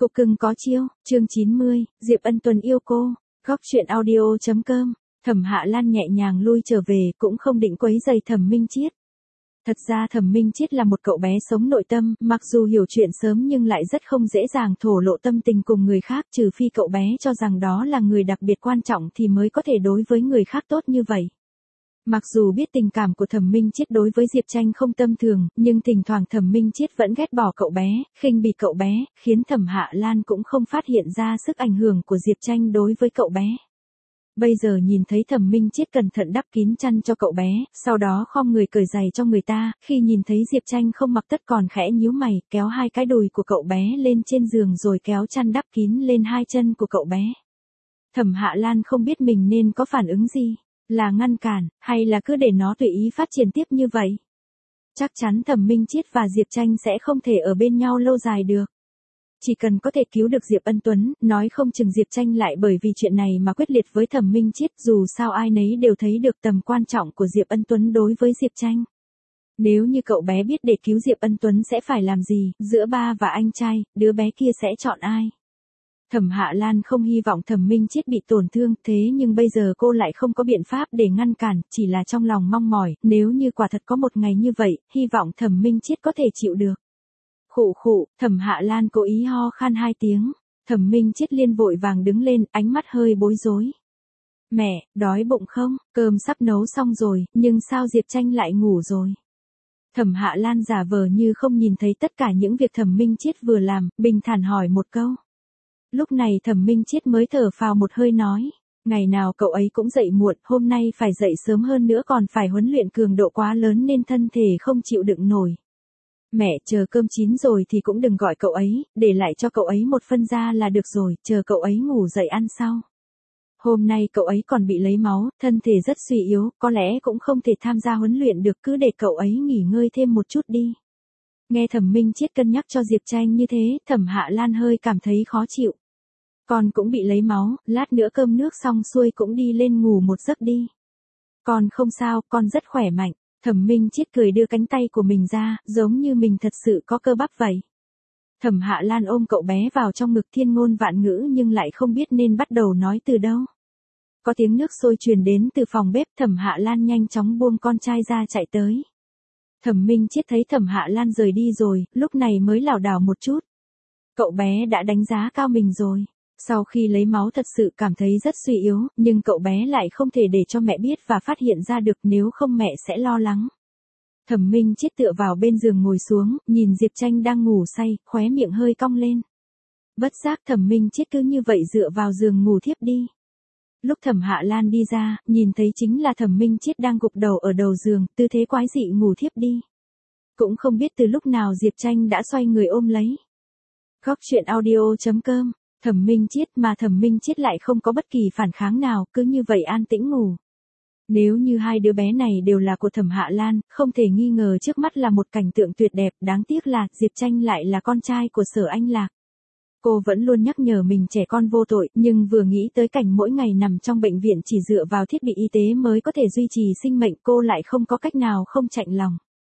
Cục cưng có chiêu, chương 90, Diệp Ân Tuấn yêu cô. Góc truyện audio.com. Thẩm Hạ Lan nhẹ nhàng lui trở về, cũng không định quấy rầy Thẩm Minh Chiết. Thật ra Thẩm Minh Chiết là một cậu bé sống nội tâm, mặc dù hiểu chuyện sớm nhưng lại rất không dễ dàng thổ lộ tâm tình cùng người khác, trừ phi cậu bé cho rằng đó là người đặc biệt quan trọng thì mới có thể đối với người khác tốt như vậy. Mặc dù biết tình cảm của Thẩm Minh Chiết đối với Diệp Tranh không tầm thường, nhưng thỉnh thoảng Thẩm Minh Chiết vẫn ghét bỏ cậu bé, khinh bỉ cậu bé, khiến Thẩm Hạ Lan cũng không phát hiện ra sức ảnh hưởng của Diệp Tranh đối với cậu bé. Bây giờ nhìn thấy Thẩm Minh Chiết cẩn thận đắp kín chăn cho cậu bé, sau đó khom người cởi giày cho người ta, khi nhìn thấy Diệp Tranh không mặc tất còn khẽ nhíu mày, kéo hai cái đùi của cậu bé lên trên giường rồi kéo chăn đắp kín lên hai chân của cậu bé. Thẩm Hạ Lan không biết mình nên có phản ứng gì. Là ngăn cản, hay là cứ để nó tùy ý phát triển tiếp như vậy? Chắc chắn Thẩm Minh Chiết và Diệp Tranh sẽ không thể ở bên nhau lâu dài được. Chỉ cần có thể cứu được Diệp Ân Tuấn, nói không chừng Diệp Tranh lại bởi vì chuyện này mà quyết liệt với Thẩm Minh Chiết, dù sao ai nấy đều thấy được tầm quan trọng của Diệp Ân Tuấn đối với Diệp Tranh. Nếu như cậu bé biết để cứu Diệp Ân Tuấn sẽ phải làm gì, giữa ba và anh trai, đứa bé kia sẽ chọn ai? Thẩm Hạ Lan không hy vọng Thẩm Minh Chiết bị tổn thương, thế nhưng bây giờ cô lại không có biện pháp để ngăn cản, chỉ là trong lòng mong mỏi, nếu như quả thật có một ngày như vậy, hy vọng Thẩm Minh Chiết có thể chịu được. Khụ khụ, Thẩm Hạ Lan cố ý ho khan 2 tiếng, Thẩm Minh Chiết liền vội vàng đứng lên, ánh mắt hơi bối rối. Mẹ, đói bụng không? Cơm sắp nấu xong rồi, nhưng sao Diệp Tranh lại ngủ rồi? Thẩm Hạ Lan giả vờ như không nhìn thấy tất cả những việc Thẩm Minh Chiết vừa làm, bình thản hỏi một câu. Lúc này Thẩm Minh Chiết mới thở phào một hơi nói, ngày nào cậu ấy cũng dậy muộn, hôm nay phải dậy sớm hơn nữa còn phải huấn luyện cường độ quá lớn nên thân thể không chịu đựng nổi. Mẹ, chờ cơm chín rồi thì cũng đừng gọi cậu ấy, để lại cho cậu ấy một phân ra là được rồi, chờ cậu ấy ngủ dậy ăn sau. Hôm nay cậu ấy còn bị lấy máu, thân thể rất suy yếu, có lẽ cũng không thể tham gia huấn luyện được, cứ để cậu ấy nghỉ ngơi thêm một chút đi. Nghe Thẩm Minh Chiết cân nhắc cho Diệp Tranh như thế, Thẩm Hạ Lan hơi cảm thấy khó chịu. Con cũng bị lấy máu, lát nữa cơm nước xong xuôi cũng đi lên ngủ một giấc đi. Con không sao, con rất khỏe mạnh. Thẩm Minh Chiết cười đưa cánh tay của mình ra, giống như mình thật sự có cơ bắp vậy. Thẩm Hạ Lan ôm cậu bé vào trong ngực, thiên ngôn vạn ngữ nhưng lại không biết nên bắt đầu nói từ đâu. Có tiếng nước sôi truyền đến từ phòng bếp, Thẩm Hạ Lan nhanh chóng buông con trai ra chạy tới. Thẩm Minh Chiết thấy Thẩm Hạ Lan rời đi rồi, lúc này mới lảo đảo một chút. Cậu bé đã đánh giá cao mình rồi. Sau khi lấy máu thật sự cảm thấy rất suy yếu, nhưng cậu bé lại không thể để cho mẹ biết và phát hiện ra được, nếu không mẹ sẽ lo lắng. Thẩm Minh Chiết tựa vào bên giường ngồi xuống, nhìn Diệp Tranh đang ngủ say, khóe miệng hơi cong lên. Bất giác Thẩm Minh Chiết cứ như vậy dựa vào giường ngủ thiếp đi. Lúc Thẩm Hạ Lan đi ra, nhìn thấy chính là Thẩm Minh Chiết đang gục đầu ở đầu giường, tư thế quái dị ngủ thiếp đi. Cũng không biết từ lúc nào Diệp Tranh đã xoay người ôm lấy. Góc truyện audio.com. Thẩm Minh Chiết mà Thẩm Minh Chiết lại không có bất kỳ phản kháng nào, cứ như vậy an tĩnh ngủ. Nếu như hai đứa bé này đều là của Thẩm Hạ Lan, không thể nghi ngờ trước mắt là một cảnh tượng tuyệt đẹp, đáng tiếc là Diệp Tranh lại là con trai của Sở Anh Lạc. Cô vẫn luôn nhắc nhở mình trẻ con vô tội, nhưng vừa nghĩ tới cảnh mỗi ngày nằm trong bệnh viện chỉ dựa vào thiết bị y tế mới có thể duy trì sinh mệnh, cô lại không có cách nào không chạnh lòng.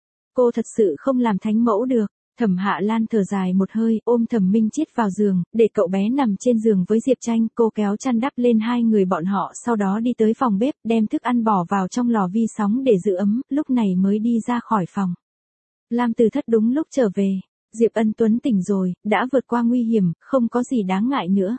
Cô thật sự không làm thánh mẫu được. Thẩm Hạ Lan thở dài một hơi, ôm Thẩm Minh Chiết vào giường, để cậu bé nằm trên giường với Diệp Tranh, cô kéo chăn đắp lên hai người bọn họ, sau đó đi tới phòng bếp, đem thức ăn bỏ vào trong lò vi sóng để giữ ấm, lúc này mới đi ra khỏi phòng. Lam Từ Thất đúng lúc trở về, Diệp Ân Tuấn tỉnh rồi, đã vượt qua nguy hiểm, không có gì đáng ngại nữa.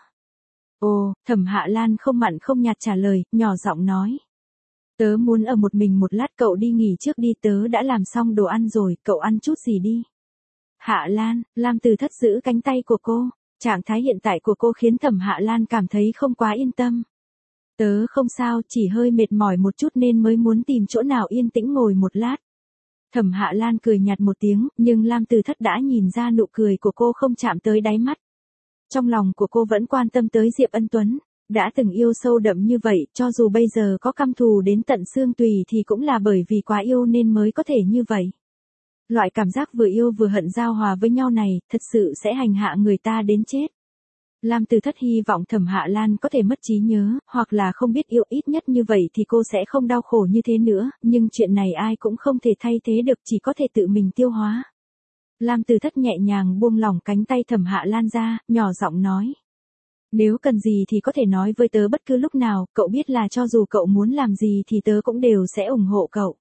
Ồ, Thẩm Hạ Lan không mặn không nhạt trả lời, nhỏ giọng nói. Tớ muốn ở một mình một lát, cậu đi nghỉ trước đi, tớ đã làm xong đồ ăn rồi, cậu ăn chút gì đi. Hạ Lan, Lam Từ Thất giữ cánh tay của cô, trạng thái hiện tại của cô khiến Thẩm Hạ Lan cảm thấy không quá yên tâm. Tớ không sao, chỉ hơi mệt mỏi một chút nên mới muốn tìm chỗ nào yên tĩnh ngồi một lát. Thẩm Hạ Lan cười nhạt một tiếng, nhưng Lam Từ Thất đã nhìn ra nụ cười của cô không chạm tới đáy mắt. Trong lòng của cô vẫn quan tâm tới Diệp Ân Tuấn, đã từng yêu sâu đậm như vậy, cho dù bây giờ có căm thù đến tận xương tùy thì cũng là bởi vì quá yêu nên mới có thể như vậy. Loại cảm giác vừa yêu vừa hận giao hòa với nhau này, thật sự sẽ hành hạ người ta đến chết. Lam Từ Thất hy vọng Thẩm Hạ Lan có thể mất trí nhớ, hoặc là không biết yêu, ít nhất như vậy thì cô sẽ không đau khổ như thế nữa, nhưng chuyện này ai cũng không thể thay thế được, chỉ có thể tự mình tiêu hóa. Lam Từ Thất nhẹ nhàng buông lỏng cánh tay Thẩm Hạ Lan ra, nhỏ giọng nói. Nếu cần gì thì có thể nói với tớ bất cứ lúc nào, cậu biết là cho dù cậu muốn làm gì thì tớ cũng đều sẽ ủng hộ cậu.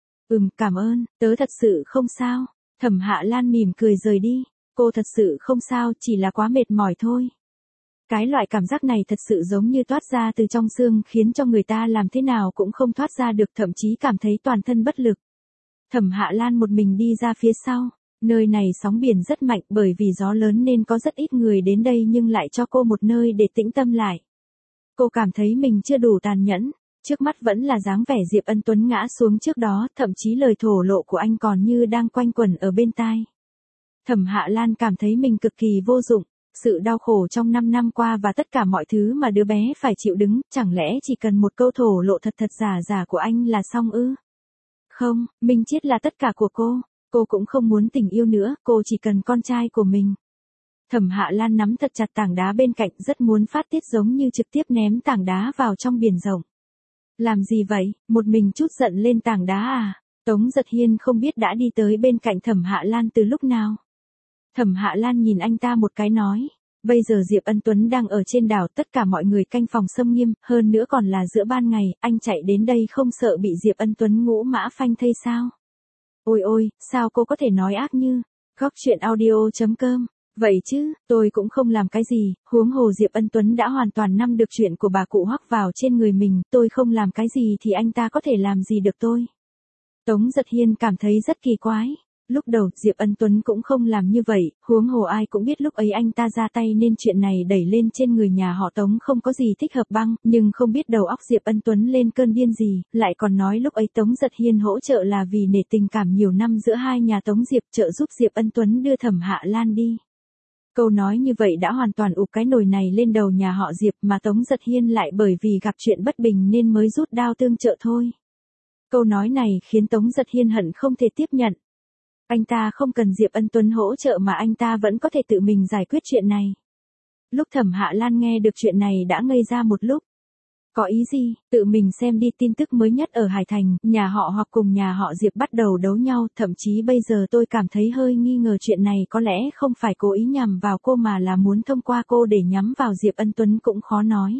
Cảm ơn, tớ thật sự không sao. Thẩm Hạ Lan mỉm cười rời đi. Cô thật sự không sao, chỉ là quá mệt mỏi thôi. Cái loại cảm giác này thật sự giống như toát ra từ trong xương, khiến cho người ta làm thế nào cũng không thoát ra được, thậm chí cảm thấy toàn thân bất lực. Thẩm Hạ Lan một mình đi ra phía sau. Nơi này sóng biển rất mạnh, bởi vì gió lớn nên có rất ít người đến đây, nhưng lại cho cô một nơi để tĩnh tâm lại. Cô cảm thấy mình chưa đủ tàn nhẫn. Trước mắt vẫn là dáng vẻ Diệp Ân Tuấn ngã xuống trước đó, thậm chí lời thổ lộ của anh còn như đang quanh quẩn ở bên tai. Thẩm Hạ Lan cảm thấy mình cực kỳ vô dụng. Sự đau khổ trong 5 năm qua và tất cả mọi thứ mà đứa bé phải chịu đựng, chẳng lẽ chỉ cần một câu thổ lộ thật thật giả giả của anh là xong ư? Không, Minh Chiết là tất cả của cô cũng không muốn tình yêu nữa, cô chỉ cần con trai của mình. Thẩm Hạ Lan nắm thật chặt tảng đá bên cạnh, rất muốn phát tiết, giống như trực tiếp ném tảng đá vào trong biển rộng. Làm gì vậy, một mình chút giận lên tảng đá à? Tống Giật Hiên không biết đã đi tới bên cạnh Thẩm Hạ Lan từ lúc nào. Thẩm Hạ Lan nhìn anh ta một cái nói, bây giờ Diệp Ân Tuấn đang ở trên đảo, tất cả mọi người canh phòng xâm nghiêm, hơn nữa còn là giữa ban ngày, anh chạy đến đây không sợ bị Diệp Ân Tuấn ngũ mã phanh thây sao? Ôi ôi, sao cô có thể nói ác như? Góc truyện audio.com. Vậy chứ, tôi cũng không làm cái gì, huống hồ Diệp Ân Tuấn đã hoàn toàn nắm được chuyện của bà cụ Hoắc vào trên người mình, tôi không làm cái gì thì anh ta có thể làm gì được tôi. Tống Giật Hiên cảm thấy rất kỳ quái. Lúc đầu Diệp Ân Tuấn cũng không làm như vậy, huống hồ ai cũng biết lúc ấy anh ta ra tay nên chuyện này đẩy lên trên người nhà họ Tống không có gì thích hợp băng, nhưng không biết đầu óc Diệp Ân Tuấn lên cơn điên gì, lại còn nói lúc ấy Tống Giật Hiên hỗ trợ là vì nể tình cảm nhiều năm giữa hai nhà Tống Diệp, trợ giúp Diệp Ân Tuấn đưa Thẩm Hạ Lan đi. Câu nói như vậy đã hoàn toàn ụp cái nồi này lên đầu nhà họ Diệp, mà Tống Giật Hiên lại bởi vì gặp chuyện bất bình nên mới rút đao tương trợ thôi. Câu nói này khiến Tống Giật Hiên hận không thể tiếp nhận. Anh ta không cần Diệp Ân Tuấn hỗ trợ mà anh ta vẫn có thể tự mình giải quyết chuyện này. Lúc Thẩm Hạ Lan nghe được chuyện này đã ngây ra một lúc. Có ý gì? Tự mình xem đi, tin tức mới nhất ở Hải Thành, nhà họ Hoặc cùng nhà họ Diệp bắt đầu đấu nhau, thậm chí bây giờ tôi cảm thấy hơi nghi ngờ chuyện này có lẽ không phải cố ý nhằm vào cô mà là muốn thông qua cô để nhắm vào Diệp Ân Tuấn cũng khó nói.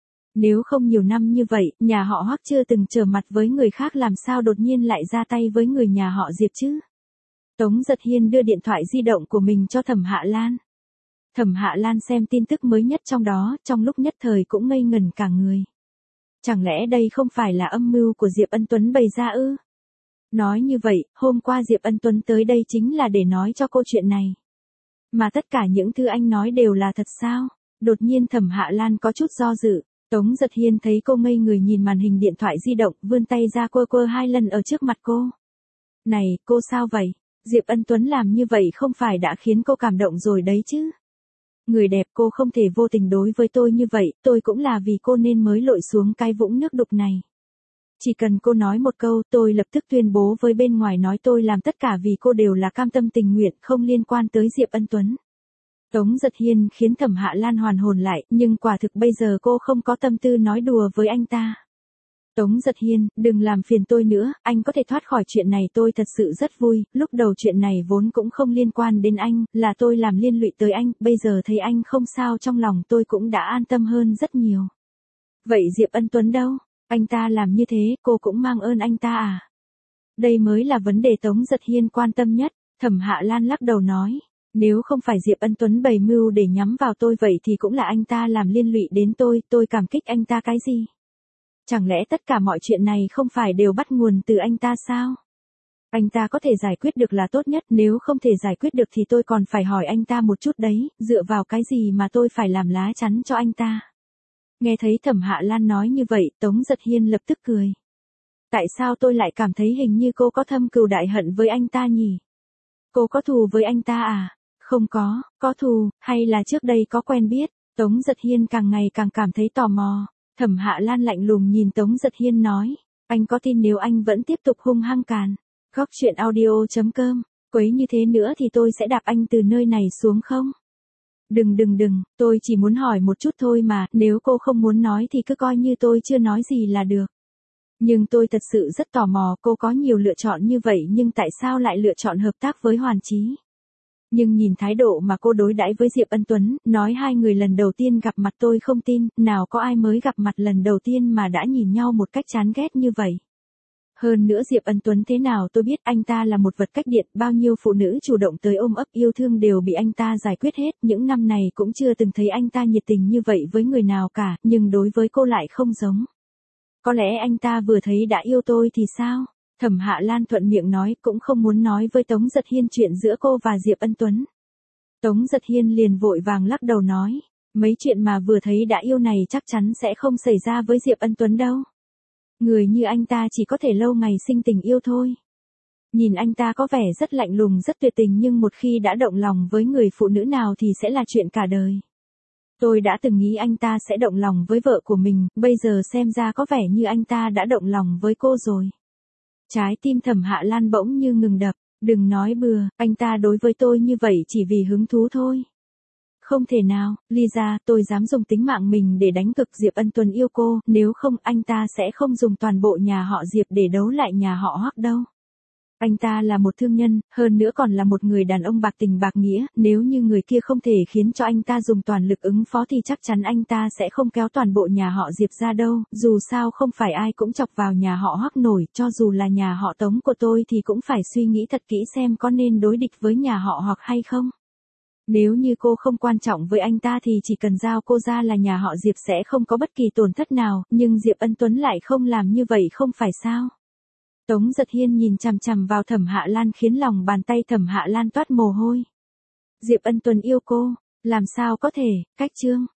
Nếu không nhiều năm như vậy, nhà họ Hoắc chưa từng trở mặt với người khác, làm sao đột nhiên lại ra tay với người nhà họ Diệp chứ? Tống Giật Hiên đưa điện thoại di động của mình cho Thẩm Hạ Lan. Thẩm Hạ Lan xem tin tức mới nhất trong đó, trong lúc nhất thời cũng ngây ngẩn cả người. Chẳng lẽ đây không phải là âm mưu của Diệp Ân Tuấn bày ra ư? Nói như vậy, hôm qua Diệp Ân Tuấn tới đây chính là để nói cho cô chuyện này. Mà tất cả những thứ anh nói đều là thật sao? Đột nhiên Thẩm Hạ Lan có chút do dự. Tống Giật Hiên thấy cô ngây người nhìn màn hình điện thoại di động, vươn tay ra quơ quơ 2 lần ở trước mặt cô. Này, cô sao vậy? Diệp Ân Tuấn làm như vậy không phải đã khiến cô cảm động rồi đấy chứ? Người đẹp, cô không thể vô tình đối với tôi như vậy, tôi cũng là vì cô nên mới lội xuống cái vũng nước đục này. Chỉ cần cô nói một câu, tôi lập tức tuyên bố với bên ngoài nói tôi làm tất cả vì cô đều là cam tâm tình nguyện, không liên quan tới Diệp Ân Tuấn. Tống Giật Hiên khiến Thẩm Hạ Lan hoàn hồn lại, nhưng quả thực bây giờ cô không có tâm tư nói đùa với anh ta. Tống Giật Hiên, đừng làm phiền tôi nữa, anh có thể thoát khỏi chuyện này tôi thật sự rất vui, lúc đầu chuyện này vốn cũng không liên quan đến anh, là tôi làm liên lụy tới anh, bây giờ thấy anh không sao trong lòng tôi cũng đã an tâm hơn rất nhiều. Vậy Diệp Ân Tuấn đâu? Anh ta làm như thế, cô cũng mang ơn anh ta à? Đây mới là vấn đề Tống Giật Hiên quan tâm nhất. Thẩm Hạ Lan lắc đầu nói, nếu không phải Diệp Ân Tuấn bày mưu để nhắm vào tôi vậy thì cũng là anh ta làm liên lụy đến tôi cảm kích anh ta cái gì? Chẳng lẽ tất cả mọi chuyện này không phải đều bắt nguồn từ anh ta sao? Anh ta có thể giải quyết được là tốt nhất, nếu không thể giải quyết được thì tôi còn phải hỏi anh ta một chút đấy, dựa vào cái gì mà tôi phải làm lá chắn cho anh ta? Nghe thấy Thẩm Hạ Lan nói như vậy, Tống Giật Hiên lập tức cười. Tại sao tôi lại cảm thấy hình như cô có thâm cừu đại hận với anh ta nhỉ? Cô có thù với anh ta à? Không có thù, hay là trước đây có quen biết? Tống Giật Hiên càng ngày càng cảm thấy tò mò. Thẩm Hạ Lan lạnh lùng nhìn Tống Giật Hiên nói, anh có tin nếu anh vẫn tiếp tục hung hăng càn? Góc truyện audio.com, quấy như thế nữa thì tôi sẽ đạp anh từ nơi này xuống không? Đừng, tôi chỉ muốn hỏi một chút thôi mà, nếu cô không muốn nói thì cứ coi như tôi chưa nói gì là được. Nhưng tôi thật sự rất tò mò, cô có nhiều lựa chọn như vậy nhưng tại sao lại lựa chọn hợp tác với Hoàn Chí? Nhưng nhìn thái độ mà cô đối đãi với Diệp Ân Tuấn, nói hai người lần đầu tiên gặp mặt tôi không tin, nào có ai mới gặp mặt lần đầu tiên mà đã nhìn nhau một cách chán ghét như vậy. Hơn nữa Diệp Ân Tuấn thế nào tôi biết, anh ta là một vật cách điện, bao nhiêu phụ nữ chủ động tới ôm ấp yêu thương đều bị anh ta giải quyết hết, những năm này cũng chưa từng thấy anh ta nhiệt tình như vậy với người nào cả, nhưng đối với cô lại không giống. Có lẽ anh ta vừa thấy đã yêu tôi thì sao? Thẩm Hạ Lan thuận miệng nói, cũng không muốn nói với Tống Giật Hiên chuyện giữa cô và Diệp Ân Tuấn. Tống Giật Hiên liền vội vàng lắc đầu nói, mấy chuyện mà vừa thấy đã yêu này chắc chắn sẽ không xảy ra với Diệp Ân Tuấn đâu. Người như anh ta chỉ có thể lâu ngày sinh tình yêu thôi. Nhìn anh ta có vẻ rất lạnh lùng rất tuyệt tình, nhưng một khi đã động lòng với người phụ nữ nào thì sẽ là chuyện cả đời. Tôi đã từng nghĩ anh ta sẽ động lòng với vợ của mình, bây giờ xem ra có vẻ như anh ta đã động lòng với cô rồi. Trái tim Thẩm Hạ Lan bỗng như ngừng đập, đừng nói bừa, anh ta đối với tôi như vậy chỉ vì hứng thú thôi. Không thể nào, Lisa, tôi dám dùng tính mạng mình để đánh cực Diệp Ân Tuấn yêu cô, nếu không anh ta sẽ không dùng toàn bộ nhà họ Diệp để đấu lại nhà họ Hoắc đâu. Anh ta là một thương nhân, hơn nữa còn là một người đàn ông bạc tình bạc nghĩa, nếu như người kia không thể khiến cho anh ta dùng toàn lực ứng phó thì chắc chắn anh ta sẽ không kéo toàn bộ nhà họ Diệp ra đâu, dù sao không phải ai cũng chọc vào nhà họ Hoắc nổi, cho dù là nhà họ Tống của tôi thì cũng phải suy nghĩ thật kỹ xem có nên đối địch với nhà họ Hoắc hay không. Nếu như cô không quan trọng với anh ta thì chỉ cần giao cô ra là nhà họ Diệp sẽ không có bất kỳ tổn thất nào, nhưng Diệp Ân Tuấn lại không làm như vậy không phải sao? Tống Giật Hiên nhìn chằm chằm vào Thẩm Hạ Lan khiến lòng bàn tay Thẩm Hạ Lan toát mồ hôi. Diệp Ân Tuấn yêu cô, làm sao có thể, cách chương.